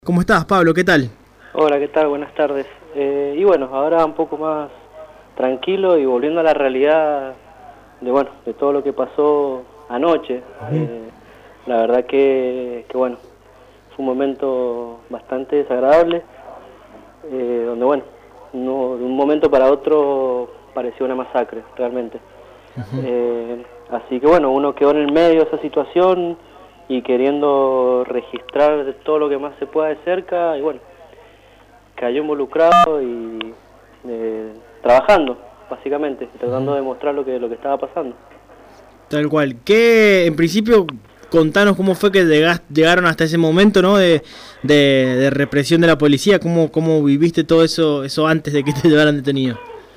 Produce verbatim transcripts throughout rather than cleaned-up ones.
¿Cómo estás, Pablo? ¿Qué tal? Hola, ¿qué tal? Buenas tardes. Eh, y bueno, ahora un poco más tranquilo y volviendo a la realidad de bueno, de todo lo que pasó anoche. Eh, la verdad que, que bueno, fue un momento bastante desagradable, eh, donde bueno, no, de un momento para otro pareció una masacre, realmente. Uh-huh. Eh, así que bueno, uno quedó en el medio de esa situación y queriendo registrar todo lo que más se pueda de cerca, y bueno, cayó involucrado y eh, trabajando, básicamente, tratando Uh-huh. de mostrar lo que, lo que estaba pasando. Tal cual. ¿Qué, en principio, contanos cómo fue que llegás, llegaron hasta ese momento, ¿no? De, de, de represión de la policía, cómo, cómo viviste todo eso, eso antes de que te llevaran detenido?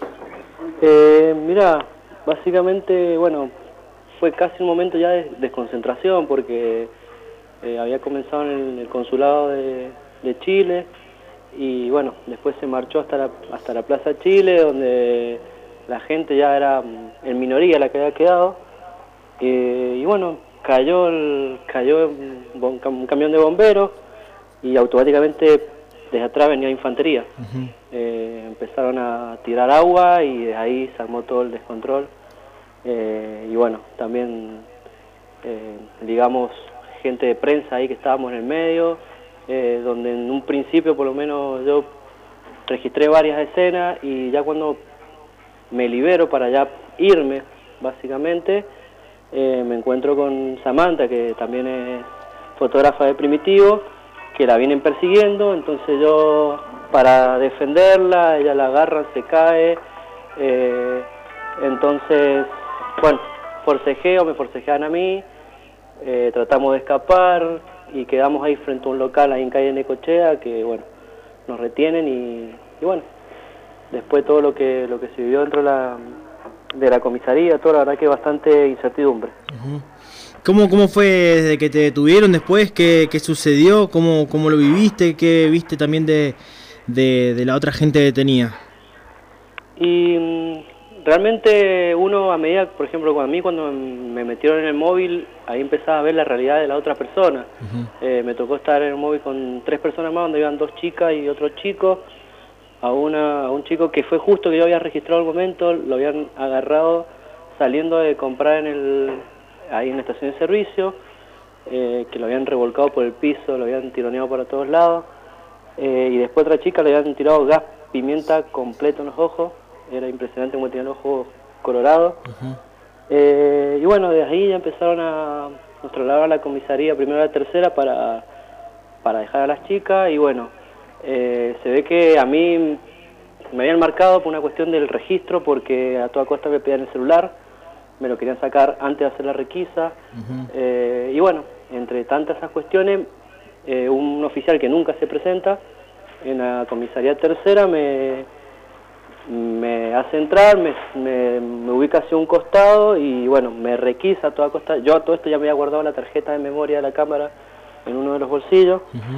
Eh, mira, básicamente, bueno, fue casi un momento ya de desconcentración porque eh, había comenzado en el consulado de, de Chile y bueno, después se marchó hasta la, hasta la Plaza Chile, donde la gente ya era en minoría la que había quedado, eh, y bueno, cayó, el, cayó un, un camión de bomberos y automáticamente desde atrás venía infantería. Uh-huh. Eh, empezaron a tirar agua y desde ahí se armó todo el descontrol. Eh, y bueno, también, eh, digamos, gente de prensa ahí que estábamos en el medio, eh, donde en un principio por lo menos yo registré varias escenas y ya cuando me libero para ya irme, básicamente, eh, me encuentro con Samantha, que también es fotógrafa de Primitivo, que la vienen persiguiendo, entonces yo, para defenderla, ella la agarra, se cae, eh, entonces, bueno, forcejeo, me forcejean a mí, eh, tratamos de escapar y quedamos ahí frente a un local ahí en calle Necochea, que bueno, nos retienen y, y bueno, después todo lo que lo que se vivió dentro de la, de la comisaría, todo, la verdad que bastante incertidumbre. Uh-huh. ¿Cómo, ¿Cómo fue desde que te detuvieron después? ¿Qué, qué sucedió? ¿Cómo, ¿Cómo lo viviste? ¿Qué viste también de, de, de la otra gente detenida? Y mmm, realmente uno a medida, por ejemplo, a mí cuando me metieron en el móvil, ahí empezaba a ver la realidad de la otra persona. Uh-huh. Eh, me tocó estar en el móvil con tres personas más, donde iban dos chicas y otro chico. A, una, a un chico que fue justo que yo había registrado el momento, lo habían agarrado saliendo de comprar en el, ahí en la estación de servicio, eh, que lo habían revolcado por el piso, lo habían tironeado para todos lados, eh, y después otra chica le habían tirado gas pimienta completo en los ojos, era impresionante como tenía los ojos colorados. Uh-huh. eh, y bueno, desde ahí ya empezaron a nos trasladar a la comisaría, primero a la tercera para, para dejar a las chicas, y bueno, Eh, se ve que a mí me habían marcado por una cuestión del registro, porque a toda costa me pedían el celular, me lo querían sacar antes de hacer la requisa. Uh-huh. eh, y bueno, entre tantas esas cuestiones, eh, un oficial que nunca se presenta en la comisaría tercera me, me hace entrar, me, me, me ubica hacia un costado y bueno, me requisa a toda costa. Yo a todo esto ya me había guardado la tarjeta de memoria de la cámara en uno de los bolsillos. Uh-huh.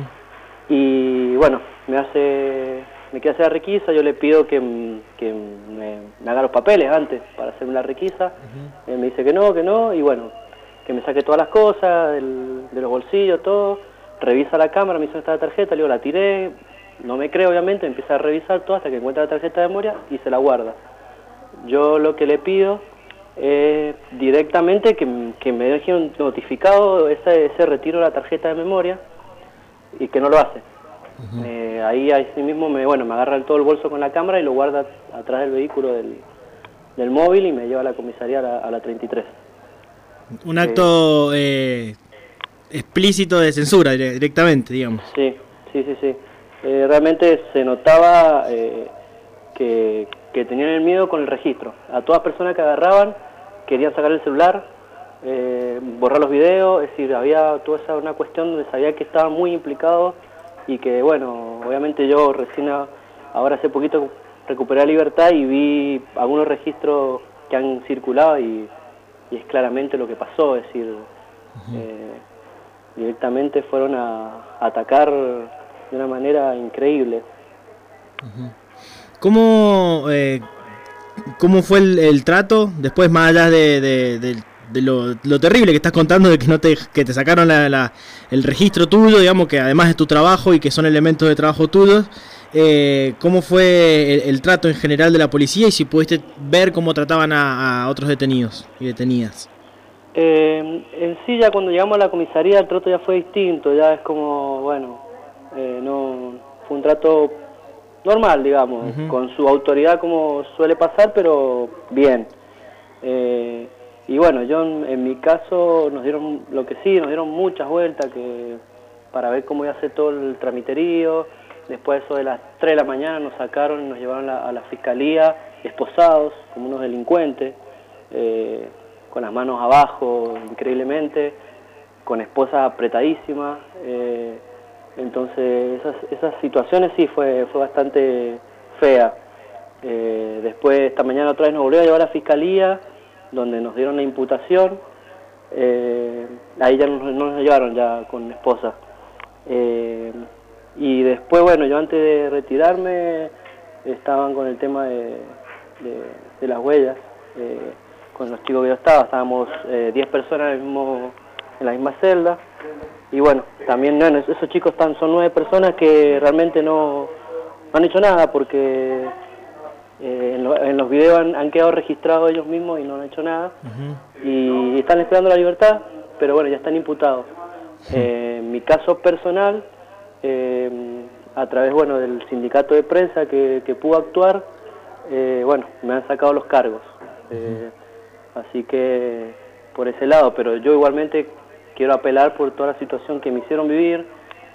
Y bueno, me hace, me quiere hacer la requisa, yo le pido que, que me, me haga los papeles antes para hacerme la requisa. Uh-huh. Él me dice que no, que no, y bueno, que me saque todas las cosas del, de los bolsillos, todo. Revisa la cámara, me hizo esta tarjeta, le digo, la tiré, no me cree obviamente, empieza a revisar todo hasta que encuentra la tarjeta de memoria y se la guarda. Yo lo que le pido es directamente que, que me dejen notificado ese, ese retiro de la tarjeta de memoria, y que no lo hace. Uh-huh. eh, ahí así mismo me, bueno, me agarra todo el bolso con la cámara y lo guarda atrás del vehículo del, del móvil y me lleva a la comisaría a la, a la treinta y tres. Un acto eh, explícito de censura directamente, digamos. Sí, sí, sí, sí. Eh, realmente se notaba eh, que, que tenían el miedo con el registro. A todas personas que agarraban querían sacar el celular, Eh, borrar los videos, es decir, había toda esa una cuestión donde sabía que estaba muy implicado y que bueno, obviamente yo recién a, ahora hace poquito recuperé la libertad y vi algunos registros que han circulado y, y es claramente lo que pasó, es decir, uh-huh. eh, directamente fueron a, a atacar de una manera increíble. Uh-huh. ¿Cómo, eh, ¿Cómo fue el, el trato después, más allá de, de, de de lo, lo terrible que estás contando, de que no te, que te sacaron la, la, el registro tuyo, digamos, que además de tu trabajo y que son elementos de trabajo tuyos. Eh, ¿Cómo fue el, el trato en general de la policía y si pudiste ver cómo trataban a, a otros detenidos y detenidas? Eh, en sí, ya cuando llegamos a la comisaría el trato ya fue distinto, ya es como, bueno, eh, no fue un trato normal, digamos, uh-huh. con su autoridad como suele pasar, pero bien. Eh, y bueno, yo en, en mi caso nos dieron, lo que sí, nos dieron muchas vueltas que para ver cómo iba a ser todo el tramiterío. Después eso de las tres de la mañana nos sacaron y nos llevaron a, a la fiscalía, esposados, como unos delincuentes, eh, con las manos abajo, increíblemente, con esposas apretadísimas. Eh, entonces esas, esas situaciones sí fue, fue bastante fea. Eh, después esta mañana otra vez nos volvió a llevar a la fiscalía, donde nos dieron la imputación. Eh, ahí ya no nos, nos llevaron ya con esposa. Eh, y después, bueno, yo antes de retirarme estaban con el tema de, de, de las huellas, eh, con los chicos que yo estaba, estábamos eh, diez personas en, el mismo, en la misma celda. Y bueno, también bueno, esos chicos están, son nueve personas que realmente no, no han hecho nada porque eh, en, lo, en los videos han, han quedado registrados ellos mismos y no han hecho nada. Uh-huh. Y están esperando la libertad, pero bueno, ya están imputados. Uh-huh. Eh, en mi caso personal, eh, a través bueno del sindicato de prensa que, que pudo actuar, eh, bueno, me han sacado los cargos. Eh, uh-huh. Así que por ese lado, pero yo igualmente quiero apelar por toda la situación que me hicieron vivir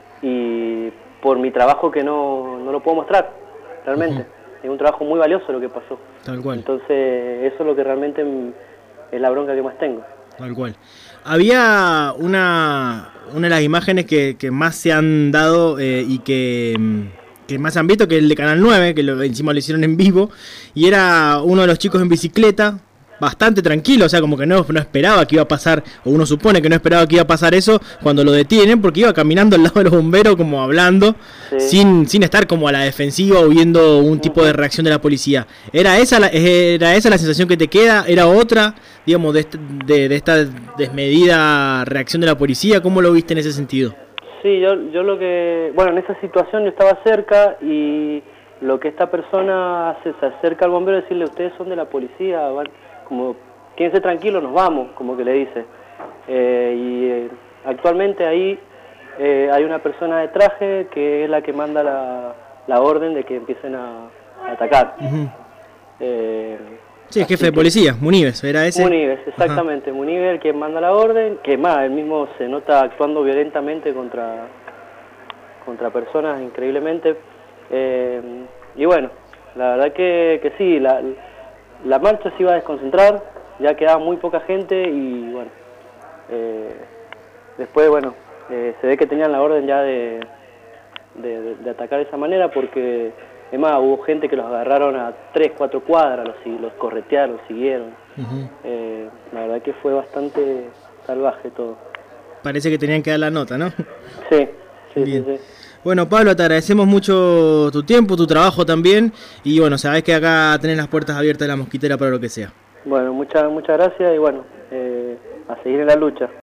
y por mi trabajo que no, no lo puedo mostrar, realmente. Uh-huh. Es un trabajo muy valioso lo que pasó. Tal cual. Entonces, eso es lo que realmente es la bronca que más tengo. Tal cual. Había una, una de las imágenes que, que más se han dado eh, y que, que más se han visto, que es el de Canal nueve, que lo, encima lo hicieron en vivo, y era uno de los chicos en bicicleta, bastante tranquilo, o sea, como que no, no esperaba que iba a pasar, o uno supone que no esperaba que iba a pasar eso cuando lo detienen, porque iba caminando al lado de los bomberos como hablando, sí. sin, sin estar como a la defensiva o viendo un tipo de reacción de la policía. ¿Era esa la, era esa la sensación que te queda? ¿Era otra, digamos, de, este, de, de esta desmedida reacción de la policía? ¿Cómo lo viste en ese sentido? Sí, yo, yo lo que... Bueno, en esa situación yo estaba cerca y lo que esta persona hace, se acerca al bombero y decirle, ustedes son de la policía, ¿vale? Como, quédense tranquilos, nos vamos, como que le dice. Eh, y eh, actualmente ahí eh, hay una persona de traje que es la que manda la, la orden de que empiecen a, a atacar. Uh-huh. eh, sí, el jefe de policía, Munives, ¿era ese? Munives, exactamente. Uh-huh. Munives, el que manda la orden, que más, él mismo se nota actuando violentamente contra, contra personas, increíblemente. Eh, y bueno, la verdad que, que sí, la... La marcha se iba a desconcentrar, ya quedaba muy poca gente y bueno, eh, después bueno, eh, se ve que tenían la orden ya de, de, de, de atacar de esa manera porque, además, hubo gente que los agarraron a tres, cuatro cuadras, los, los corretearon, los siguieron. Uh-huh. eh, la verdad que fue bastante salvaje todo. Parece que tenían que dar la nota, ¿no? Sí, sí, Bien. sí, sí. Bueno, Pablo, te agradecemos mucho tu tiempo, tu trabajo también, y bueno, sabés que acá tenés las puertas abiertas de la mosquitera para lo que sea. Bueno, muchas muchas gracias y bueno, eh, a seguir en la lucha.